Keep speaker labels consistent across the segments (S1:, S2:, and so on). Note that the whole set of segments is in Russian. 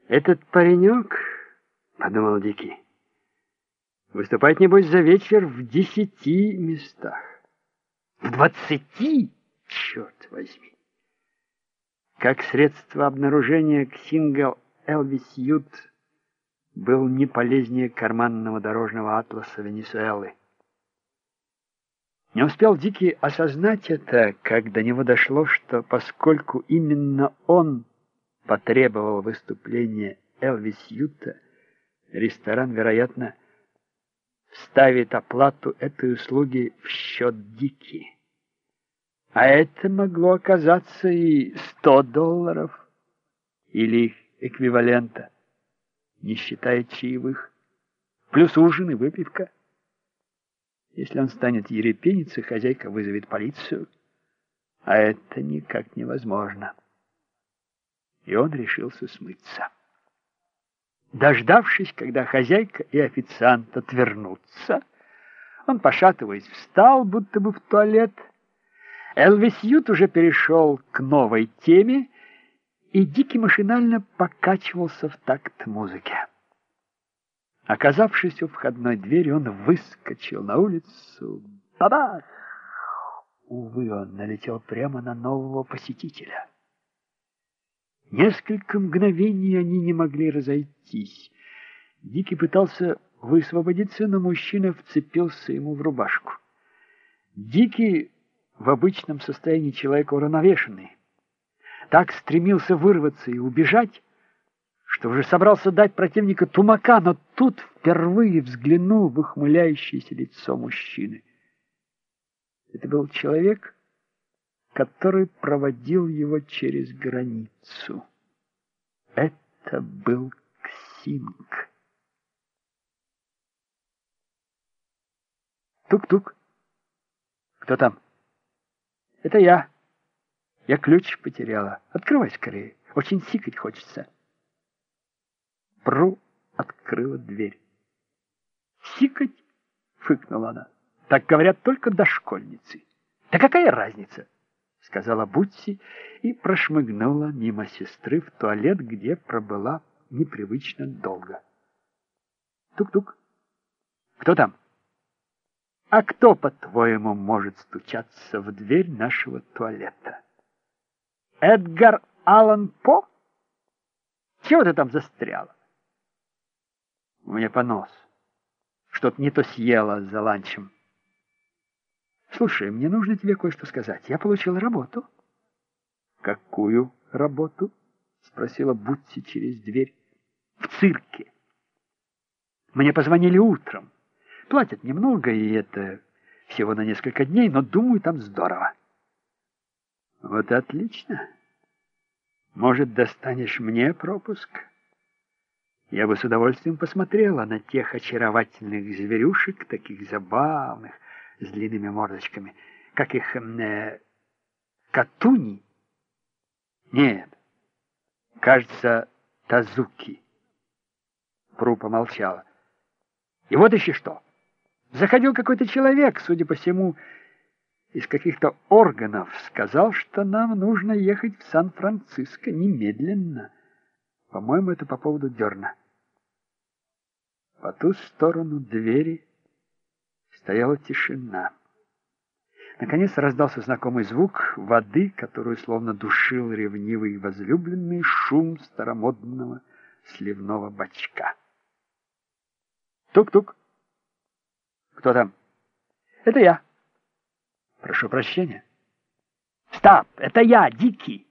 S1: Этот паренек, подумал Дикий, выступает, небось, за вечер в 10 местах. В 20? Черт возьми! Как средство обнаружения Ксингл Элвис Ют был не полезнее карманного дорожного атласа Венесуэлы. Не успел Дикий осознать это, как до него дошло, что поскольку именно он потребовал выступления Элвис Юта, ресторан, вероятно, вставит оплату этой услуги в счет Дики. А это могло оказаться и $100 или их эквивалента, не считая чаевых, плюс ужин и выпивка. Если он станет ерепениться, хозяйка вызовет полицию, а это никак невозможно. И он решился смыться. Дождавшись, когда хозяйка и официант отвернутся, он, пошатываясь, встал, будто бы в туалет. Элвис Ют уже перешел к новой теме, и Дикий машинально покачивался в такт музыке. Оказавшись у входной двери, он выскочил на улицу. Бабах! Увы, он налетел прямо на нового посетителя. Несколько мгновений они не могли разойтись. Дикий пытался высвободиться, но мужчина вцепился ему в рубашку. Дикий в обычном состоянии человека уравновешенный. Так стремился вырваться и убежать, что уже собрался дать противника тумака, но тут впервые взглянул в ухмыляющееся лицо мужчины. Это был человек, который проводил его через границу. Это был Ксинг. Тук-тук. Кто там? Это я. Я ключ потеряла. Открывай скорее. Очень сикать хочется. Пру открыла дверь. Сикать? Фыркнула она. Так говорят только дошкольницы. Да какая разница? Сказала Бутси и прошмыгнула мимо сестры в туалет, где пробыла непривычно долго. Тук-тук. Кто там? А кто, по-твоему, может стучаться в дверь нашего туалета? Эдгар Аллан По? Чего ты там застряла? У меня понос. Что-то не то съела за ланчем. Слушай, мне нужно тебе кое-что сказать. Я получила работу. Какую работу? Спросила Бутси через дверь. В цирке. Мне позвонили утром. Платят немного, и это всего на несколько дней, но, думаю, там здорово. Вот отлично. Может, достанешь мне пропуск? Я бы с удовольствием посмотрела на тех очаровательных зверюшек, таких забавных, с длинными мордочками. Как их... Катуни? Нет. Кажется, Тазуки. Пру помолчала. И вот еще что. Заходил какой-то человек, судя по всему, из каких-то органов, сказал, что нам нужно ехать в Сан-Франциско немедленно. По-моему, это по поводу дерна. По ту сторону двери стояла тишина. Наконец раздался знакомый звук воды, которую словно душил ревнивый возлюбленный, шум старомодного сливного бачка. Тук-тук. Кто там? Это я. Прошу прощения. Стоп, это я, Дикий.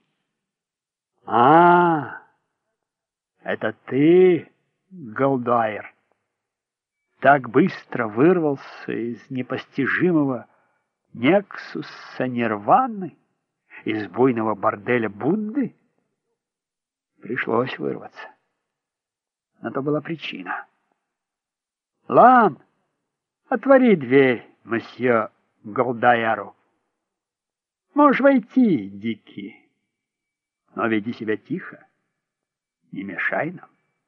S1: А, это ты, Голдайер. Так быстро вырвался из непостижимого нексуса нирваны, из буйного борделя Будды? Пришлось вырваться. На то была причина. Лан, отвори дверь, месье Голдайеру. Можешь войти, Дикий, но веди себя тихо, не мешай нам.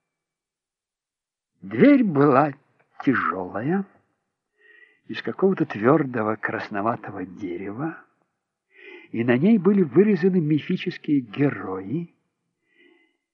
S1: Дверь была тяжелая, из какого-то твердого красноватого дерева, и на ней были вырезаны мифические герои,